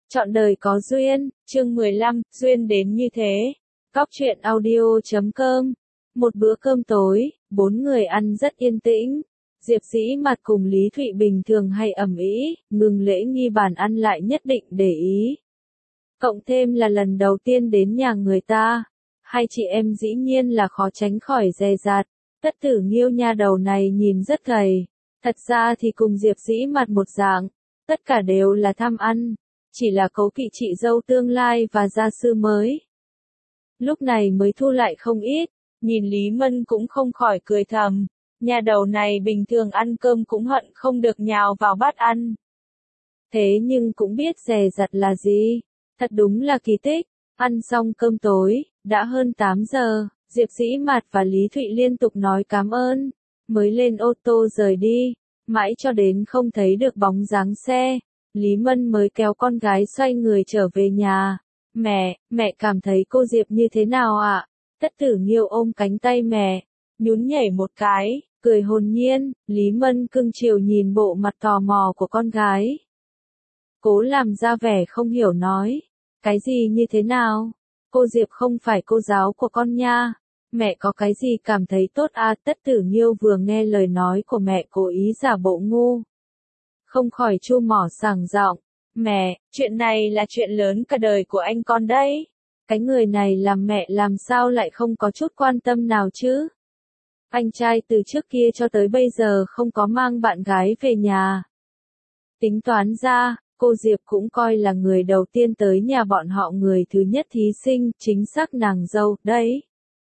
Chọn đời có duyên, chương 15, duyên đến như thế. Góc truyện audio.com. Một bữa cơm tối, 4 người ăn rất yên tĩnh. Diệp Dĩ Mặt cùng Lý Thụy bình thường hay ầm ĩ, ngừng lễ nghi bàn ăn lại nhất định để ý. Cộng thêm là lần đầu tiên đến nhà người ta, hai chị em dĩ nhiên là khó tránh khỏi dè dặt. Tất Tử Nghiêu nha đầu này nhìn rất gầy, thật ra thì cùng Diệp Dĩ Mặt một dạng, tất cả đều là tham ăn, chỉ là cấu kỵ chị dâu tương lai và gia sư mới. Lúc này mới thu lại không ít, nhìn Lý Mân cũng không khỏi cười thầm, nhà đầu này bình thường ăn cơm cũng hận không được nhào vào bát ăn. Thế nhưng cũng biết dè dặt là gì, thật đúng là kỳ tích. Ăn xong cơm tối, đã hơn 8 giờ, Diệp Dĩ Mặt và Lý Thụy liên tục nói cảm ơn, mới lên ô tô rời đi, mãi cho đến không thấy được bóng dáng xe, Lý Mân mới kéo con gái xoay người trở về nhà. Mẹ cảm thấy cô Diệp như thế nào ạ? Tất Tử Nghiêu ôm cánh tay mẹ, nhún nhảy một cái, cười hồn nhiên, Lý Mân cưng chiều nhìn bộ mặt tò mò của con gái. Cố làm ra vẻ không hiểu nói, cái gì như thế nào? Cô Diệp không phải cô giáo của con nha. Mẹ có cái gì cảm thấy tốt à? Tất Tử Nghiêu vừa nghe lời nói của mẹ cố ý giả bộ ngu, không khỏi chu mỏ sảng giọng. Mẹ, chuyện này là chuyện lớn cả đời của anh con đấy. Cái người này làm mẹ làm sao lại không có chút quan tâm nào chứ? Anh trai từ trước kia cho tới bây giờ không có mang bạn gái về nhà. Tính toán ra, cô Diệp cũng coi là người đầu tiên tới nhà bọn họ, người thứ nhất thí sinh, chính xác nàng dâu, đấy.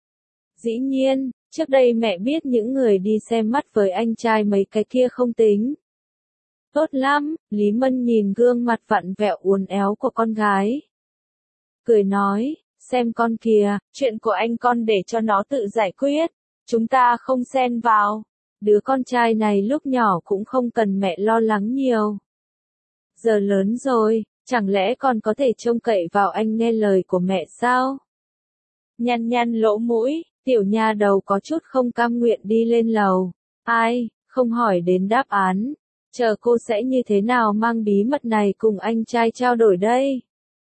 Dĩ nhiên, trước đây mẹ biết những người đi xem mắt với anh trai mấy cái kia không tính. Tốt lắm, Lý Mân nhìn gương mặt vặn vẹo uốn éo của con gái. Cười nói, xem con kìa, chuyện của anh con để cho nó tự giải quyết, chúng ta không xen vào. Đứa con trai này lúc nhỏ cũng không cần mẹ lo lắng nhiều. Giờ lớn rồi, chẳng lẽ còn có thể trông cậy vào anh nghe lời của mẹ sao? Nhăn lỗ mũi, tiểu nha đầu có chút không cam nguyện đi lên lầu. Ai, không hỏi đến đáp án. Chờ cô sẽ như thế nào mang bí mật này cùng anh trai trao đổi đây?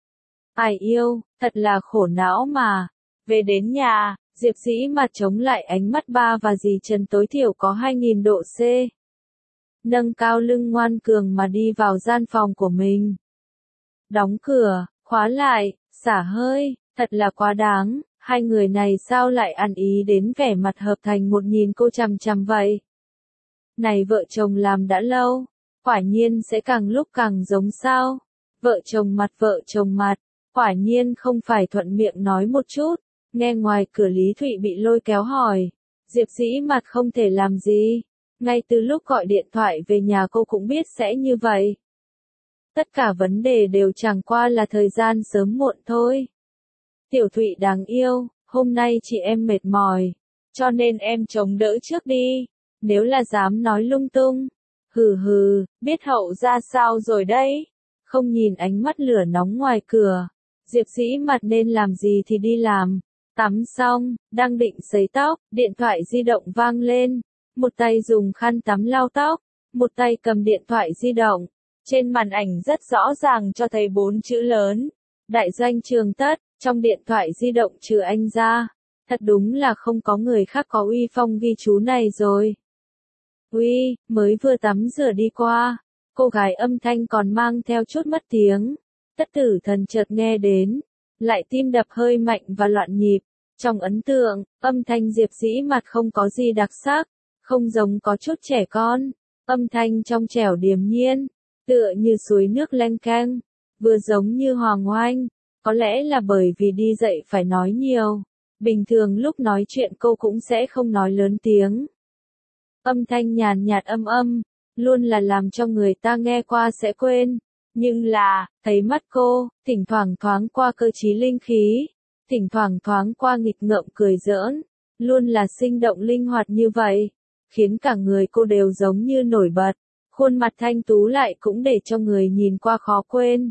Ai yêu, thật là khổ não mà. Về đến nhà, Diệp Dĩ Mặt chống lại ánh mắt ba và dì Trần tối thiểu có 2000 độ C. Nâng cao lưng ngoan cường mà đi vào gian phòng của mình. Đóng cửa, khóa lại, xả hơi, thật là quá đáng, hai người này sao lại ăn ý đến vẻ mặt hợp thành một nhìn cô chằm chằm vậy? Này vợ chồng làm đã lâu, quả nhiên sẽ càng lúc càng giống sao? Vợ chồng mặt, quả nhiên không phải thuận miệng nói một chút. Nghe ngoài cửa Lý Thụy bị lôi kéo hỏi, Diệp Dĩ Mặt không thể làm gì. Ngay từ lúc gọi điện thoại về nhà cô cũng biết sẽ như vậy. Tất cả vấn đề đều chẳng qua là thời gian sớm muộn thôi. Tiểu Thụy đáng yêu, hôm nay chị em mệt mỏi, cho nên em chống đỡ trước đi. Nếu là dám nói lung tung, biết hậu ra sao rồi đấy. Không nhìn ánh mắt lửa nóng ngoài cửa, Diệp Dĩ Mặt nên làm gì thì đi làm. Tắm xong, đang định sấy tóc, điện thoại di động vang lên. Một tay dùng khăn tắm lau tóc, một tay cầm điện thoại di động. Trên màn ảnh rất rõ ràng cho thấy 4 chữ lớn. Đại doanh Trường Tất, trong điện thoại di động trừ anh ra. Thật đúng là không có người khác có uy phong ghi chú này rồi. Uy, mới vừa tắm rửa đi qua. Cô gái âm thanh còn mang theo chút mất tiếng. Tất Tử Thần chợt nghe đến. Lại tim đập hơi mạnh và loạn nhịp. Trong ấn tượng, âm thanh Diệp Dĩ Mặt không có gì đặc sắc. Không giống có chút trẻ con. Âm thanh trong trẻo điềm nhiên. Tựa như suối nước leng keng. Vừa giống như Hoàng Oanh. Có lẽ là bởi vì đi dậy phải nói nhiều. Bình thường lúc nói chuyện cô cũng sẽ không nói lớn tiếng. Âm thanh nhàn nhạt âm, luôn là làm cho người ta nghe qua sẽ quên. Nhưng là, thấy mắt cô, thỉnh thoảng thoáng qua cơ trí linh khí, thỉnh thoảng thoáng qua nghịch ngợm cười giỡn, luôn là sinh động linh hoạt như vậy, khiến cả người cô đều giống như nổi bật, khuôn mặt thanh tú lại cũng để cho người nhìn qua khó quên.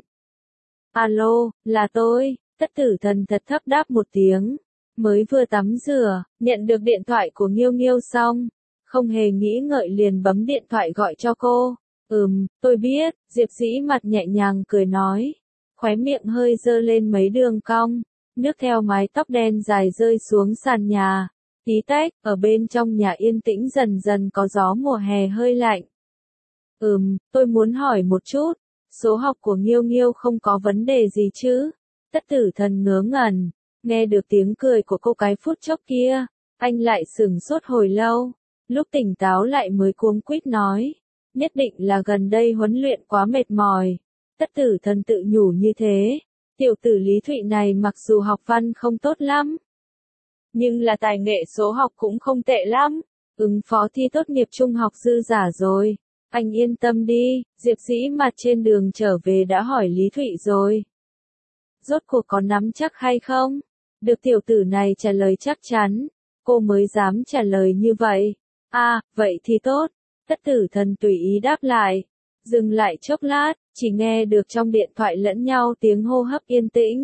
Alo, là tôi, Tất Tử Thần thật thấp đáp một tiếng, mới vừa tắm rửa, nhận được điện thoại của Nghiêu Nghiêu xong, không hề nghĩ ngợi liền bấm điện thoại gọi cho cô. Tôi biết, Diệp Dĩ Mặt nhẹ nhàng cười nói. khóe miệng hơi dơ lên mấy đường cong, nước theo mái tóc đen dài rơi xuống sàn nhà. Tí tách, ở bên trong nhà yên tĩnh dần dần có gió mùa hè hơi lạnh. Tôi muốn hỏi một chút, số học của Nghiêu Nghiêu không có vấn đề gì chứ? Tất Tử Thần ngớ ngẩn, nghe được tiếng cười của cô cái phút chốc kia, anh lại sửng sốt hồi lâu, lúc tỉnh táo lại mới cuống quýt nói, nhất định là gần đây huấn luyện quá mệt mỏi. Tất Tử Thần tự nhủ như thế, tiểu tử Lý Thụy này mặc dù học văn không tốt lắm, nhưng là tài nghệ số học cũng không tệ lắm, ứng phó thi tốt nghiệp trung học dư giả rồi. Anh yên tâm đi, Diệp Dĩ Mạt trên đường trở về đã hỏi Lý Thụy rồi. Rốt cuộc có nắm chắc hay không? Được tiểu tử này trả lời chắc chắn, cô mới dám trả lời như vậy. Vậy thì tốt. Tất Tử Thần tùy ý đáp lại. Dừng lại chốc lát, chỉ nghe được trong điện thoại lẫn nhau tiếng hô hấp yên tĩnh.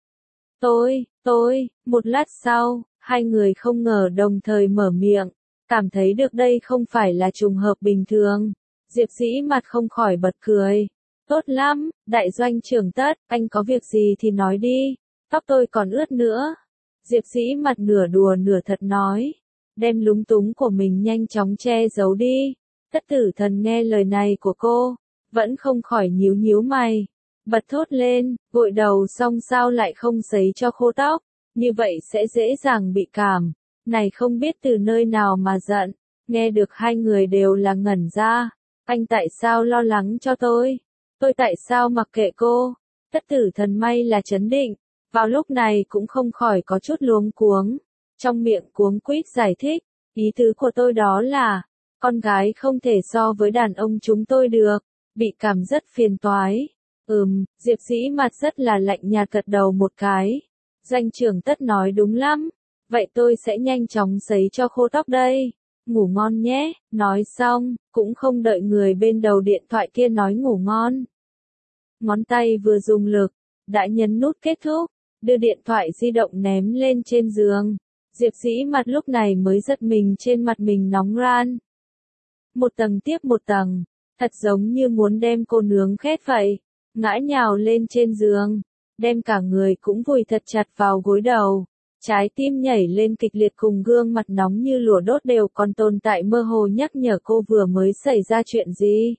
Một lát sau, hai người không ngờ đồng thời mở miệng, cảm thấy được đây không phải là trùng hợp bình thường. Diệp Dĩ Mạt không khỏi bật cười. Tốt lắm, đại doanh trưởng Tất, anh có việc gì thì nói đi, tóc tôi còn ướt nữa. Diệp Dĩ Mạt nửa đùa nửa thật nói, đem lúng túng của mình nhanh chóng che giấu đi. Tất Tử Thần nghe lời này của cô, vẫn không khỏi nhíu nhíu mày, bật thốt lên, gội đầu xong sao lại không sấy cho khô tóc, như vậy sẽ dễ dàng bị cảm. Này không biết từ nơi nào mà giận, nghe được hai người đều là ngẩn ra. Anh tại sao lo lắng cho tôi tại sao mặc kệ cô? Tất Tử Thần may là trấn định, vào lúc này cũng không khỏi có chút luống cuống, trong miệng cuống quýt giải thích, ý tứ của tôi đó là, con gái không thể so với đàn ông chúng tôi được, bị cảm rất phiền toái. Diệp Dĩ Mạt rất là lạnh nhạt gật đầu một cái. Doanh trưởng Tất nói đúng lắm, vậy tôi sẽ nhanh chóng sấy cho khô tóc đây. Ngủ ngon nhé, nói xong, cũng không đợi người bên đầu điện thoại kia nói ngủ ngon. Ngón tay vừa dùng lực, đã nhấn nút kết thúc, đưa điện thoại di động ném lên trên giường. Diệp Dĩ Mạt lúc này mới giật mình trên mặt mình nóng ran. Một tầng tiếp một tầng, thật giống như muốn đem cô nướng khét vậy, ngã nhào lên trên giường, đem cả người cũng vùi thật chặt vào gối đầu. Trái tim nhảy lên kịch liệt cùng gương mặt nóng như lửa đốt đều còn tồn tại mơ hồ nhắc nhở cô vừa mới xảy ra chuyện gì.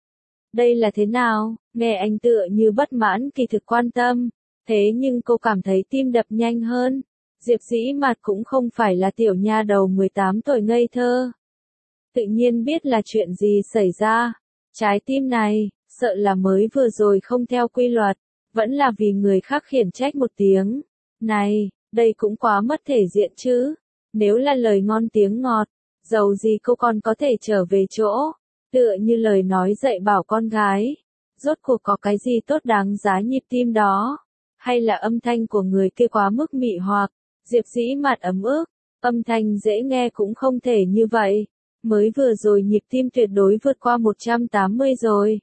Đây là thế nào? Nghe anh tựa như bất mãn kỳ thực quan tâm, thế nhưng cô cảm thấy tim đập nhanh hơn. Diệp Dĩ Mạt cũng không phải là tiểu nha đầu 18 tuổi ngây thơ. Tự nhiên biết là chuyện gì xảy ra. Trái tim này, sợ là mới vừa rồi không theo quy luật, vẫn là vì người khác khiển trách một tiếng. Này, đây cũng quá mất thể diện chứ. Nếu là lời ngon tiếng ngọt, dầu gì cô còn có thể trở về chỗ. Tựa như lời nói dạy bảo con gái. Rốt cuộc có cái gì tốt đáng giá nhịp tim đó? Hay là âm thanh của người kia quá mức mị hoặc? Diệp Dĩ Mạt ấm ức. Âm thanh dễ nghe cũng không thể như vậy. Mới vừa rồi nhịp tim tuyệt đối vượt qua 180 rồi.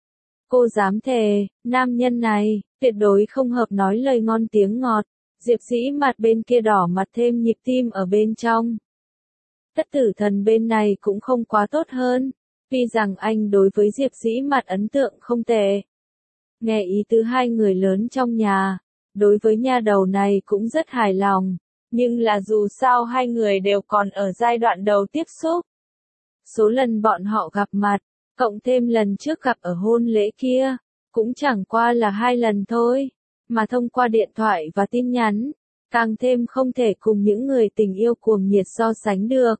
Cô dám thề, nam nhân này, tuyệt đối không hợp nói lời ngon tiếng ngọt. Diệp Dĩ Mạt bên kia đỏ mặt thêm nhịp tim ở bên trong. Tất Tử Thần bên này cũng không quá tốt hơn. Tuy rằng anh đối với Diệp Dĩ Mạt ấn tượng không tệ. Nghe ý tứ hai người lớn trong nhà, đối với nha đầu này cũng rất hài lòng. Nhưng là dù sao hai người đều còn ở giai đoạn đầu tiếp xúc. Số lần bọn họ gặp mặt, cộng thêm lần trước gặp ở hôn lễ kia, cũng chẳng qua là 2 lần thôi. Mà thông qua điện thoại và tin nhắn, càng thêm không thể cùng những người tình yêu cuồng nhiệt so sánh được.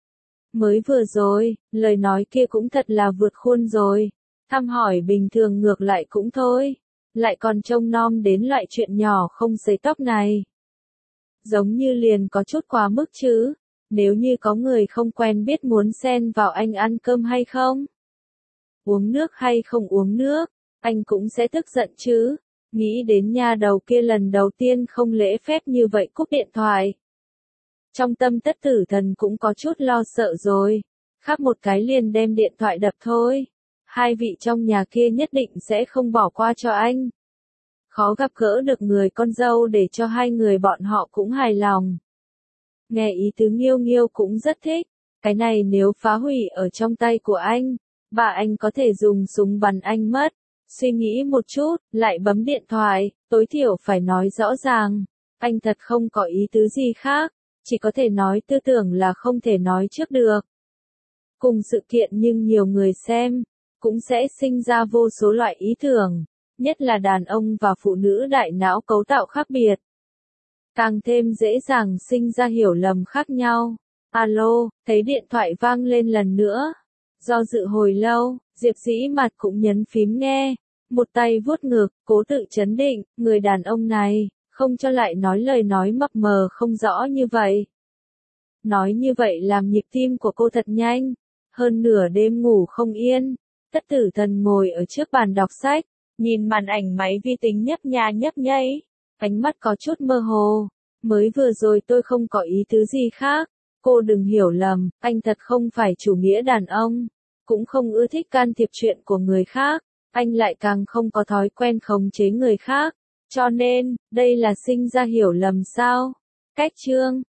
Mới vừa rồi, lời nói kia cũng thật là vượt khuôn rồi. Thăm hỏi bình thường ngược lại cũng thôi. Lại còn trông nom đến loại chuyện nhỏ không sấy tóc này. Giống như liền có chút quá mức chứ. Nếu như có người không quen biết muốn xen vào anh ăn cơm hay không? Uống nước hay không uống nước? Anh cũng sẽ tức giận chứ. Nghĩ đến nha đầu kia lần đầu tiên không lễ phép như vậy cúp điện thoại. Trong tâm Tất Tử Thần cũng có chút lo sợ rồi. Khắp một cái liền đem điện thoại đập thôi. Hai vị trong nhà kia nhất định sẽ không bỏ qua cho anh. Khó gặp gỡ được người con dâu để cho hai người bọn họ cũng hài lòng. Nghe ý tứ Nghiêu Nghiêu cũng rất thích. Cái này nếu phá hủy ở trong tay của anh, bà anh có thể dùng súng bắn anh mất. Suy nghĩ một chút, lại bấm điện thoại, tối thiểu phải nói rõ ràng. Anh thật không có ý tứ gì khác, chỉ có thể nói tư tưởng là không thể nói trước được. Cùng sự kiện nhưng nhiều người xem, cũng sẽ sinh ra vô số loại ý tưởng, nhất là đàn ông và phụ nữ đại não cấu tạo khác biệt. Càng thêm dễ dàng sinh ra hiểu lầm khác nhau. Alo, thấy điện thoại vang lên lần nữa. Do dự hồi lâu, Diệp Dĩ Mặt cũng nhấn phím nghe. Một tay vuốt ngực, cố tự chấn định, người đàn ông này, không cho lại nói lời nói mập mờ không rõ như vậy. Nói như vậy làm nhịp tim của cô thật nhanh. Hơn nửa đêm ngủ không yên. Tất Tử Thần ngồi ở trước bàn đọc sách, nhìn màn ảnh máy vi tính nhấp nha nhấp nháy. Ánh mắt có chút mơ hồ. Mới vừa rồi tôi không có ý tứ gì khác. Cô đừng hiểu lầm, anh thật không phải chủ nghĩa đàn ông. Cũng không ưa thích can thiệp chuyện của người khác. Anh lại càng không có thói quen khống chế người khác. Cho nên, đây là sinh ra hiểu lầm sao? Cách chương